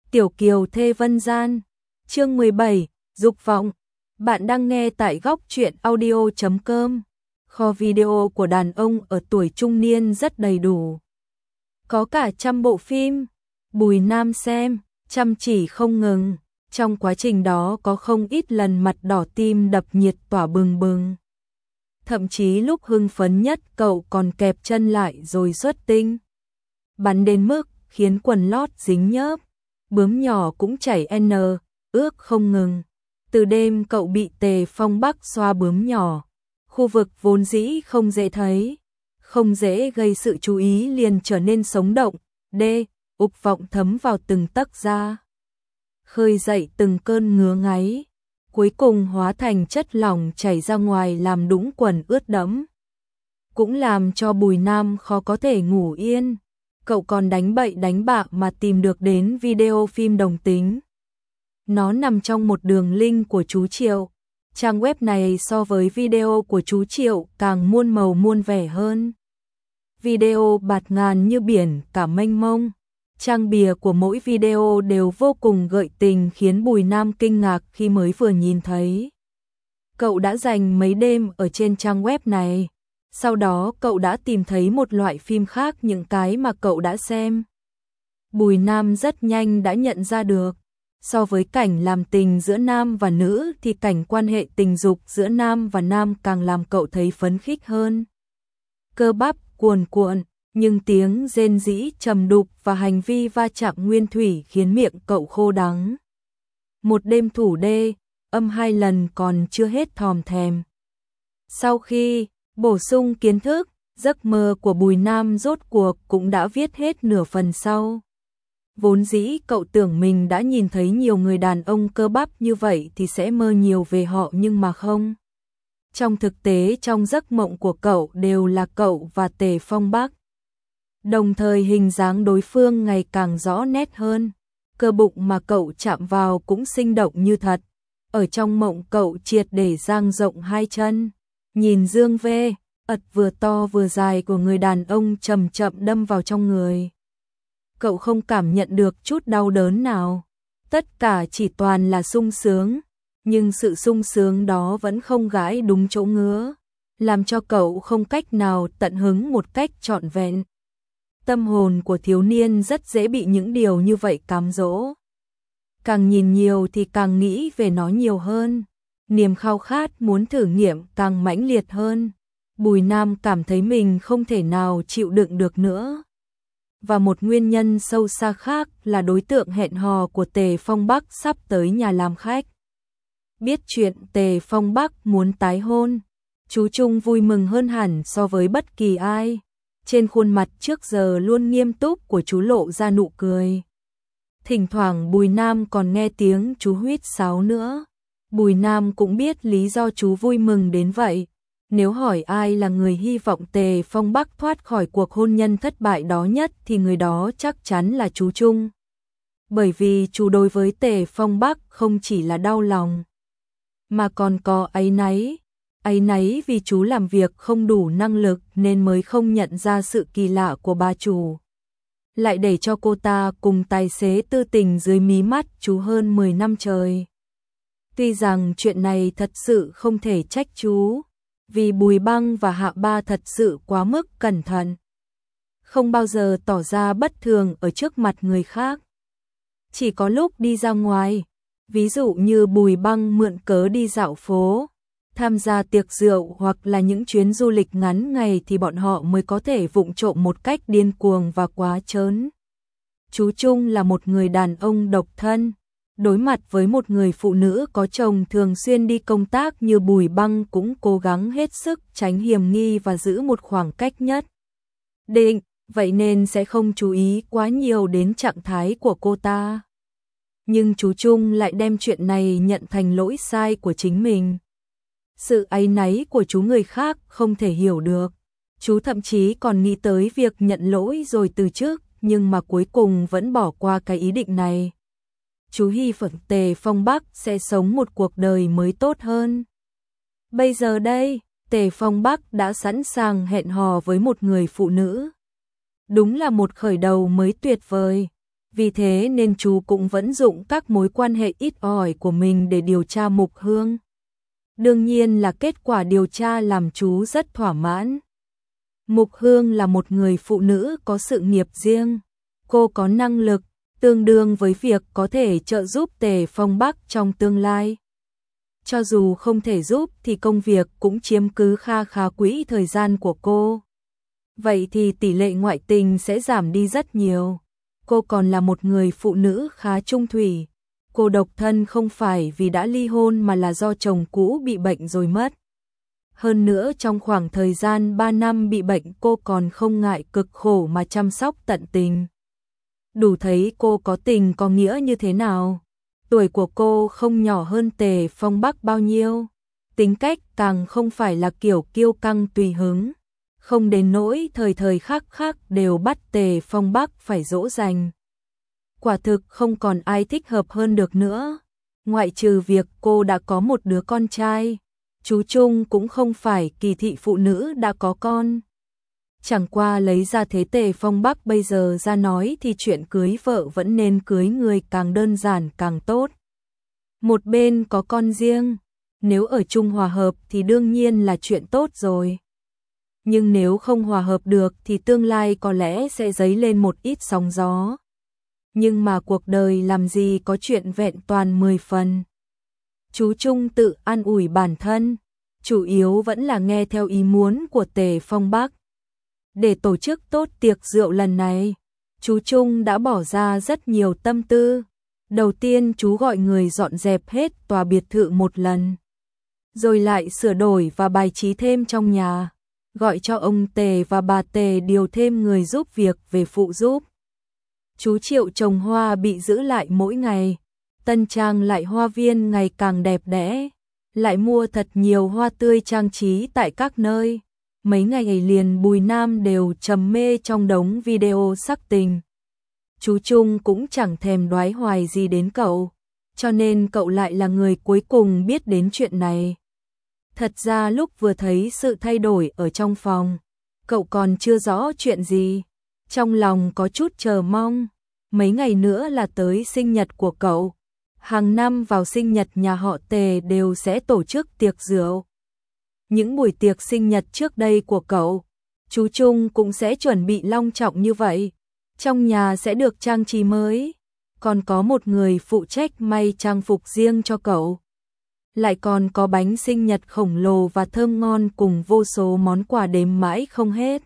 Tiểu Kiều thê Vân Gian. Chương 17, Dục vọng. Bạn đang nghe tại góc truyện audio.com. Kho video của đàn ông ở tuổi trung niên rất đầy đủ. Có cả trăm bộ phim. Bùi Nam xem, chăm chỉ không ngừng. Trong quá trình đó có không ít lần mặt đỏ tim đập nhiệt tỏa bừng bừng. Thậm chí lúc hưng phấn nhất cậu còn kẹp chân lại rồi xuất tinh. Bắn đến mức khiến quần lót dính nhớp. Bướm nhỏ cũng chảy ướt không ngừng. Từ đêm cậu bị Tề Phong Bắc xoa bướm nhỏ. Khu vực vốn dĩ không dễ thấy, không dễ gây sự chú ý liền trở nên sống động. Ục vọng thấm vào từng tấc da, khơi dậy từng cơn ngứa ngáy, cuối cùng hóa thành chất lỏng chảy ra ngoài làm đũng quần ướt đẫm. Cũng làm cho Bùi Nam khó có thể ngủ yên. Cậu còn đánh bậy đánh bạ mà tìm được đến video phim đồng tính. Nó nằm trong một đường link của chú Triệu. Trang web này so với video của chú Triệu càng muôn màu muôn vẻ hơn. Video bạt ngàn như biển cả mênh mông. Trang bìa của mỗi video đều vô cùng gợi tình khiến Bùi Nam kinh ngạc khi mới vừa nhìn thấy. Cậu đã dành mấy đêm ở trên trang web này. Sau đó cậu đã tìm thấy một loại phim khác những cái mà cậu đã xem. Bùi Nam rất nhanh đã nhận ra được. So với cảnh làm tình giữa nam và nữ thì cảnh quan hệ tình dục giữa nam và nam càng làm cậu thấy phấn khích hơn. Cơ bắp cuồn cuộn, nhưng tiếng rên rỉ trầm đục và hành vi va chạm nguyên thủy khiến miệng cậu khô đắng. Một đêm thủ đê, âm 2 lần còn chưa hết thòm thèm. Sau khi bổ sung kiến thức, giấc mơ của Bùi Nam rốt cuộc cũng đã viết hết nửa phần sau. Vốn dĩ cậu tưởng mình đã nhìn thấy nhiều người đàn ông cơ bắp như vậy thì sẽ mơ nhiều về họ nhưng mà không. Trong thực tế trong giấc mộng của cậu đều là cậu và Tề Phong Bắc. Đồng thời hình dáng đối phương ngày càng rõ nét hơn. Cơ bụng mà cậu chạm vào cũng sinh động như thật. Ở trong mộng cậu triệt để dang rộng hai chân. Nhìn dương vê, ật vừa to vừa dài của người đàn ông chậm chậm đâm vào trong người. Cậu không cảm nhận được chút đau đớn nào. Tất cả chỉ toàn là sung sướng. Nhưng sự sung sướng đó vẫn không gãi đúng chỗ ngứa. Làm cho cậu không cách nào tận hứng một cách trọn vẹn. Tâm hồn của thiếu niên rất dễ bị những điều như vậy cám dỗ. Càng nhìn nhiều thì càng nghĩ về nó nhiều hơn. Niềm khao khát muốn thử nghiệm càng mãnh liệt hơn. Bùi Nam cảm thấy mình không thể nào chịu đựng được nữa. Và một nguyên nhân sâu xa khác là đối tượng hẹn hò của Tề Phong Bắc sắp tới nhà làm khách. Biết chuyện Tề Phong Bắc muốn tái hôn, chú Trung vui mừng hơn hẳn so với bất kỳ ai. Trên khuôn mặt trước giờ luôn nghiêm túc của chú lộ ra nụ cười. Thỉnh thoảng Bùi Nam còn nghe tiếng chú huýt sáo nữa. Bùi Nam cũng biết lý do chú vui mừng đến vậy. Nếu hỏi ai là người hy vọng Tề Phong Bắc thoát khỏi cuộc hôn nhân thất bại đó nhất thì người đó chắc chắn là chú Trung. Bởi vì chú đối với Tề Phong Bắc không chỉ là đau lòng, mà còn có áy náy. Áy náy vì chú làm việc không đủ năng lực nên mới không nhận ra sự kỳ lạ của bà chủ. Lại để cho cô ta cùng tài xế tư tình dưới mí mắt chú hơn 10 năm trời. Tuy rằng chuyện này thật sự không thể trách chú, vì Bùi Băng và Hạ Ba thật sự quá mức cẩn thận. Không bao giờ tỏ ra bất thường ở trước mặt người khác. Chỉ có lúc đi ra ngoài, ví dụ như Bùi Băng mượn cớ đi dạo phố, tham gia tiệc rượu hoặc là những chuyến du lịch ngắn ngày thì bọn họ mới có thể vụng trộm một cách điên cuồng và quá trớn. Chú Trung là một người đàn ông độc thân. Đối mặt với một người phụ nữ có chồng thường xuyên đi công tác như Bùi Băng cũng cố gắng hết sức tránh hiểm nghi và giữ một khoảng cách nhất định, vậy nên sẽ không chú ý quá nhiều đến trạng thái của cô ta. Nhưng chú Trung lại đem chuyện này nhận thành lỗi sai của chính mình. Sự áy náy của chú người khác không thể hiểu được. Chú thậm chí còn nghĩ tới việc nhận lỗi rồi từ chức, nhưng mà cuối cùng vẫn bỏ qua cái ý định này. Chú hy vọng Tề Phong Bắc sẽ sống một cuộc đời mới tốt hơn. Bây giờ đây, Tề Phong Bắc đã sẵn sàng hẹn hò với một người phụ nữ. Đúng là một khởi đầu mới tuyệt vời. Vì thế nên chú cũng vẫn dụng các mối quan hệ ít ỏi của mình để điều tra Mục Hương. Đương nhiên là kết quả điều tra làm chú rất thỏa mãn. Mục Hương là một người phụ nữ có sự nghiệp riêng. Cô có năng lực, tương đương với việc có thể trợ giúp Tề Phong Bắc trong tương lai. Cho dù không thể giúp thì công việc cũng chiếm cứ kha khá quỹ thời gian của cô. Vậy thì tỷ lệ ngoại tình sẽ giảm đi rất nhiều. Cô còn là một người phụ nữ khá trung thủy. Cô độc thân không phải vì đã ly hôn mà là do chồng cũ bị bệnh rồi mất. Hơn nữa trong khoảng thời gian 3 năm bị bệnh cô còn không ngại cực khổ mà chăm sóc tận tình. Đủ thấy cô có tình có nghĩa như thế nào. Tuổi của cô không nhỏ hơn Tề Phong Bắc bao nhiêu. Tính cách càng không phải là kiểu kiêu căng tùy hứng. Không đến nỗi thời thời khắc khắc đều bắt Tề Phong Bắc phải dỗ dành. Quả thực không còn ai thích hợp hơn được nữa. Ngoại trừ việc cô đã có một đứa con trai, chú Trung cũng không phải kỳ thị phụ nữ đã có con. Chẳng qua lấy ra thế Tề Phong Bắc bây giờ ra nói thì chuyện cưới vợ vẫn nên cưới người càng đơn giản càng tốt. Một bên có con riêng, nếu ở chung hòa hợp thì đương nhiên là chuyện tốt rồi. Nhưng nếu không hòa hợp được thì tương lai có lẽ sẽ dấy lên một ít sóng gió. Nhưng mà cuộc đời làm gì có chuyện vẹn toàn 10 phần. Chú Trung tự an ủi bản thân, chủ yếu vẫn là nghe theo ý muốn của Tề Phong Bắc. Để tổ chức tốt tiệc rượu lần này, chú Trung đã bỏ ra rất nhiều tâm tư. Đầu tiên chú gọi người dọn dẹp hết tòa biệt thự một lần, rồi lại sửa đổi và bài trí thêm trong nhà, gọi cho ông Tề và bà Tề điều thêm người giúp việc về phụ giúp. Chú Triệu trồng hoa bị giữ lại mỗi ngày, tân trang lại hoa viên ngày càng đẹp đẽ, lại mua thật nhiều hoa tươi trang trí tại các nơi. Mấy ngày liền Bùi Nam đều trầm mê trong đống video sắc tình. Chú Trung cũng chẳng thèm đoái hoài gì đến cậu, cho nên cậu lại là người cuối cùng biết đến chuyện này. Thật ra lúc vừa thấy sự thay đổi ở trong phòng, cậu còn chưa rõ chuyện gì, trong lòng có chút chờ mong. Mấy ngày nữa là tới sinh nhật của cậu. Hàng năm vào sinh nhật nhà họ Tề đều sẽ tổ chức tiệc rượu. Những buổi tiệc sinh nhật trước đây của cậu, chú Trung cũng sẽ chuẩn bị long trọng như vậy. Trong nhà sẽ được trang trí mới, còn có một người phụ trách may trang phục riêng cho cậu. Lại còn có bánh sinh nhật khổng lồ và thơm ngon cùng vô số món quà đếm mãi không hết.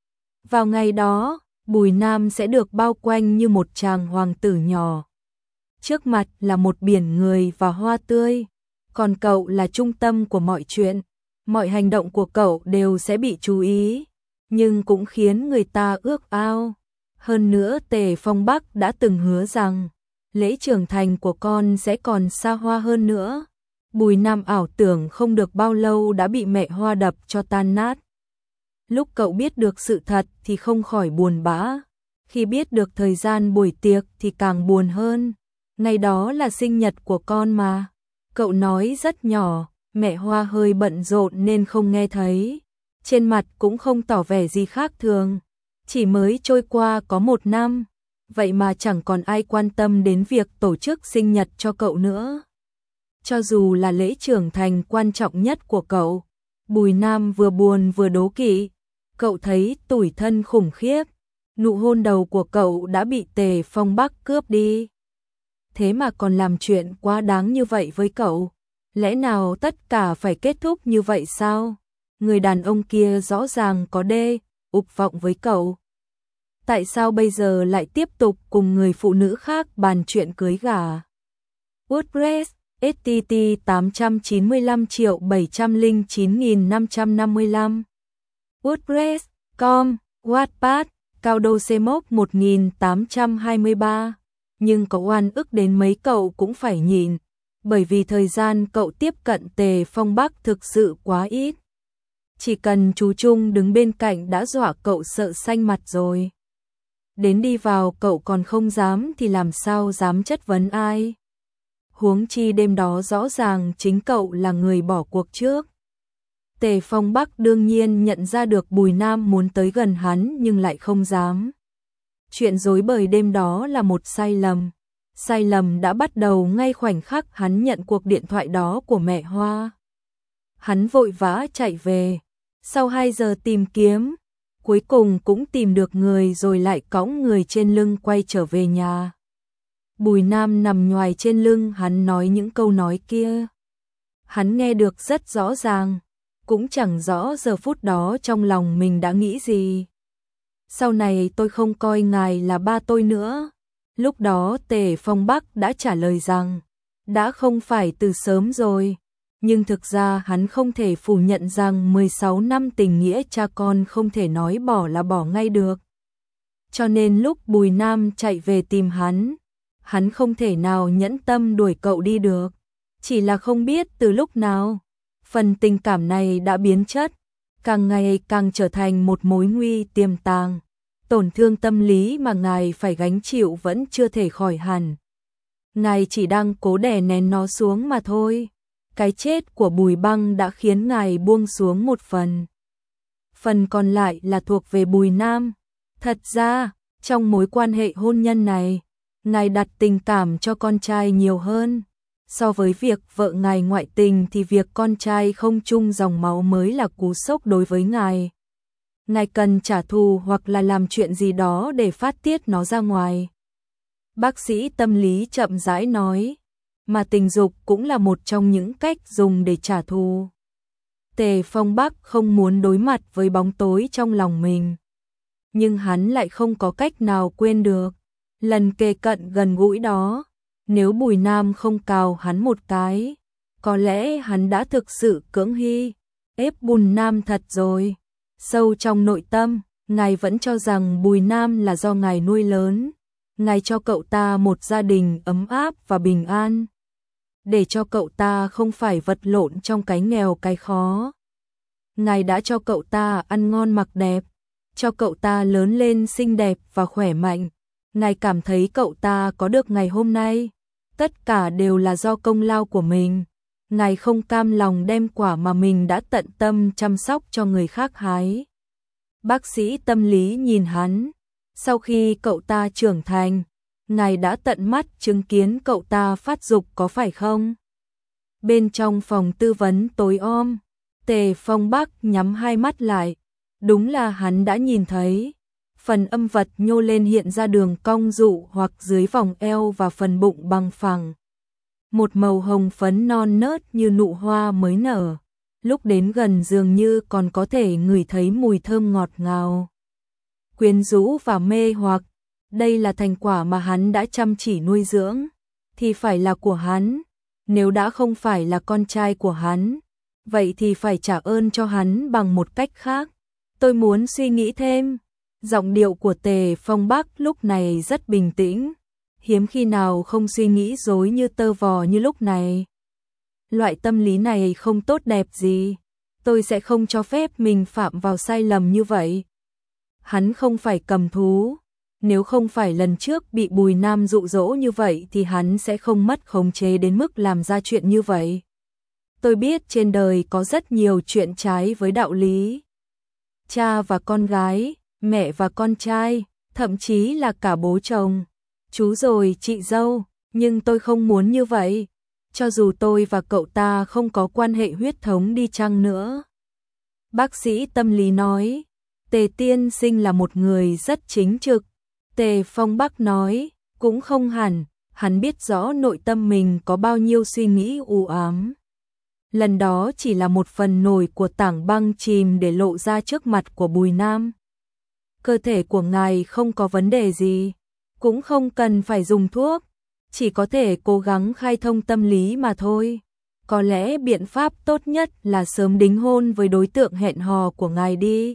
Vào ngày đó, Bùi Nam sẽ được bao quanh như một chàng hoàng tử nhỏ. Trước mặt là một biển người và hoa tươi, còn cậu là trung tâm của mọi chuyện. Mọi hành động của cậu đều sẽ bị chú ý, nhưng cũng khiến người ta ước ao. Hơn nữa Tề Phong Bắc đã từng hứa rằng lễ trưởng thành của con sẽ còn xa hoa hơn nữa. Bùi Nam ảo tưởng không được bao lâu đã bị mẹ Hoa đập cho tan nát. Lúc cậu biết được sự thật thì không khỏi buồn bã. Khi biết được thời gian buổi tiệc thì càng buồn hơn. Ngày đó là sinh nhật của con mà. Cậu nói rất nhỏ, mẹ Hoa hơi bận rộn nên không nghe thấy. Trên mặt cũng không tỏ vẻ gì khác thường. Chỉ mới trôi qua có 1 năm, vậy mà chẳng còn ai quan tâm đến việc tổ chức sinh nhật cho cậu nữa. Cho dù là lễ trưởng thành quan trọng nhất của cậu, Bùi Nam vừa buồn vừa đố kỵ. Cậu thấy tủi thân khủng khiếp. Nụ hôn đầu của cậu đã bị Tề Phong Bắc cướp đi. Thế mà còn làm chuyện quá đáng như vậy với cậu. Lẽ nào tất cả phải kết thúc như vậy sao? Người đàn ông kia rõ ràng có ục vọng với cậu. Tại sao bây giờ lại tiếp tục cùng người phụ nữ khác bàn chuyện cưới gả? WordPress STT 895.709.555 WordPress.com Wattpad Cao đô C1 1823. Nhưng cậu oan ức đến mấy cậu cũng phải nhìn, bởi vì thời gian cậu tiếp cận Tề Phong Bắc thực sự quá ít. Chỉ cần chú Trung đứng bên cạnh đã dọa cậu sợ xanh mặt rồi. Đến đi vào cậu còn không dám thì làm sao dám chất vấn ai. Huống chi đêm đó rõ ràng chính cậu là người bỏ cuộc trước. Tề Phong Bắc đương nhiên nhận ra được Bùi Nam muốn tới gần hắn nhưng lại không dám. Chuyện rối bời đêm đó là một sai lầm. Sai lầm đã bắt đầu ngay khoảnh khắc hắn nhận cuộc điện thoại đó của mẹ Hoa. Hắn vội vã chạy về. Sau 2 giờ tìm kiếm, cuối cùng cũng tìm được người rồi lại cõng người trên lưng quay trở về nhà. Bùi Nam nằm nhoài trên lưng hắn nói những câu nói kia. Hắn nghe được rất rõ ràng, cũng chẳng rõ giờ phút đó trong lòng mình đã nghĩ gì. Sau này tôi không coi ngài là ba tôi nữa. Lúc đó Tề Phong Bắc đã trả lời rằng, đã không phải từ sớm rồi. Nhưng thực ra hắn không thể phủ nhận rằng 16 năm tình nghĩa cha con không thể nói bỏ là bỏ ngay được. Cho nên lúc Bùi Nam chạy về tìm hắn không thể nào nhẫn tâm đuổi cậu đi được. Chỉ là không biết từ lúc nào, phần tình cảm này đã biến chất, càng ngày càng trở thành một mối nguy tiềm tàng. Tổn thương tâm lý mà ngài phải gánh chịu vẫn chưa thể khỏi hẳn. Ngài chỉ đang cố đè nén nó xuống mà thôi. Cái chết của Bùi Băng đã khiến ngài buông xuống một phần. Phần còn lại là thuộc về Bùi Nam. Thật ra, trong mối quan hệ hôn nhân này, ngài đặt tình cảm cho con trai nhiều hơn. So với việc vợ ngài ngoại tình thì việc con trai không chung dòng máu mới là cú sốc đối với ngài. Ngài cần trả thù hoặc là làm chuyện gì đó để phát tiết nó ra ngoài. Bác sĩ tâm lý chậm rãi nói, mà tình dục cũng là một trong những cách dùng để trả thù. Tề Phong Bắc không muốn đối mặt với bóng tối trong lòng mình, nhưng hắn lại không có cách nào quên được lần kề cận gần gũi đó. Nếu Bùi Nam không cào hắn một cái, có lẽ hắn đã thực sự cưỡng ép Bùi Nam thật rồi. Sâu trong nội tâm, ngài vẫn cho rằng Bùi Nam là do ngài nuôi lớn. Ngài cho cậu ta một gia đình ấm áp và bình an, để cho cậu ta không phải vật lộn trong cái nghèo cái khó. Ngài đã cho cậu ta ăn ngon mặc đẹp, cho cậu ta lớn lên xinh đẹp và khỏe mạnh. Ngài cảm thấy cậu ta có được ngày hôm nay, tất cả đều là do công lao của mình. Ngài không cam lòng đem quả mà mình đã tận tâm chăm sóc cho người khác hái. Bác sĩ tâm lý nhìn hắn. Sau khi cậu ta trưởng thành, ngài đã tận mắt chứng kiến cậu ta phát dục có phải không? Bên trong phòng tư vấn tối om, Tề Phong Bắc nhắm hai mắt lại. Đúng là hắn đã nhìn thấy. Phần âm vật nhô lên hiện ra đường cong dụ hoặc dưới vòng eo và phần bụng bằng phẳng. Một màu hồng phấn non nớt như nụ hoa mới nở. Lúc đến gần dường như còn có thể ngửi thấy mùi thơm ngọt ngào. Quyến rũ và mê hoặc, đây là thành quả mà hắn đã chăm chỉ nuôi dưỡng, thì phải là của hắn. Nếu đã không phải là con trai của hắn, vậy thì phải trả ơn cho hắn bằng một cách khác. Tôi muốn suy nghĩ thêm. Giọng điệu của Tề Phong Bắc lúc này rất bình tĩnh, hiếm khi nào không suy nghĩ rối như tơ vò như lúc này. Loại tâm lý này không tốt đẹp gì, tôi sẽ không cho phép mình phạm vào sai lầm như vậy. Hắn không phải cầm thú, nếu không phải lần trước bị Bùi Nam dụ dỗ như vậy thì hắn sẽ không mất khống chế đến mức làm ra chuyện như vậy. Tôi biết trên đời có rất nhiều chuyện trái với đạo lý. Cha và con gái, mẹ và con trai, thậm chí là cả bố chồng, chú rồi chị dâu, nhưng tôi không muốn như vậy. Cho dù tôi và cậu ta không có quan hệ huyết thống đi chăng nữa. Bác sĩ tâm lý nói, Tề tiên sinh là một người rất chính trực. Tề Phong Bắc nói, cũng không hẳn, hắn biết rõ nội tâm mình có bao nhiêu suy nghĩ u ám. Lần đó chỉ là một phần nổi của tảng băng chìm để lộ ra trước mặt của Bùi Nam. Cơ thể của ngài không có vấn đề gì, cũng không cần phải dùng thuốc, chỉ có thể cố gắng khai thông tâm lý mà thôi. Có lẽ biện pháp tốt nhất là sớm đính hôn với đối tượng hẹn hò của ngài đi.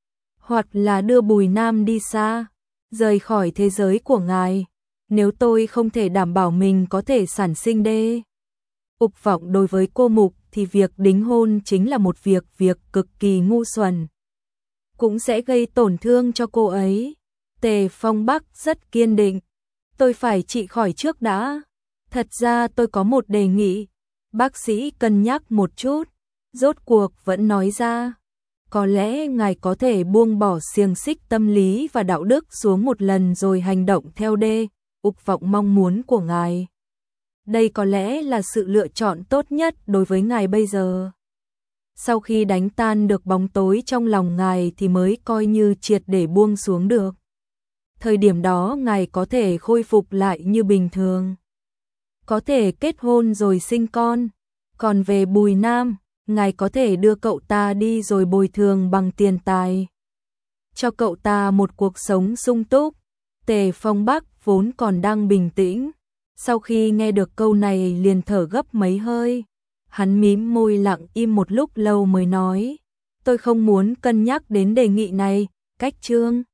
Hoặc là đưa Bùi Nam đi xa, rời khỏi thế giới của ngài. Nếu tôi không thể đảm bảo mình có thể sản sinh ục vọng đối với cô Mục thì việc đính hôn chính là một việc cực kỳ ngu xuẩn. Cũng sẽ gây tổn thương cho cô ấy. Tề Phong Bắc rất kiên định. Tôi phải trị khỏi trước đã. Thật ra tôi có một đề nghị. Bác sĩ cân nhắc một chút, rốt cuộc vẫn nói ra. có lẽ ngài có thể buông bỏ xiềng xích tâm lý và đạo đức xuống một lần rồi hành động theo dục vọng mong muốn của ngài. Đây có lẽ là sự lựa chọn tốt nhất đối với ngài bây giờ. Sau khi đánh tan được bóng tối trong lòng ngài thì mới coi như triệt để buông xuống được. Thời điểm đó ngài có thể khôi phục lại như bình thường. Có thể kết hôn rồi sinh con. Còn về Bùi Nam, ngài có thể đưa cậu ta đi rồi bồi thường bằng tiền tài. Cho cậu ta một cuộc sống sung túc. Tề Phong Bắc vốn còn đang bình tĩnh. Sau khi nghe được câu này liền thở gấp mấy hơi. Hắn mím môi lặng im một lúc lâu mới nói. Tôi không muốn cân nhắc đến đề nghị này, Cách Trương.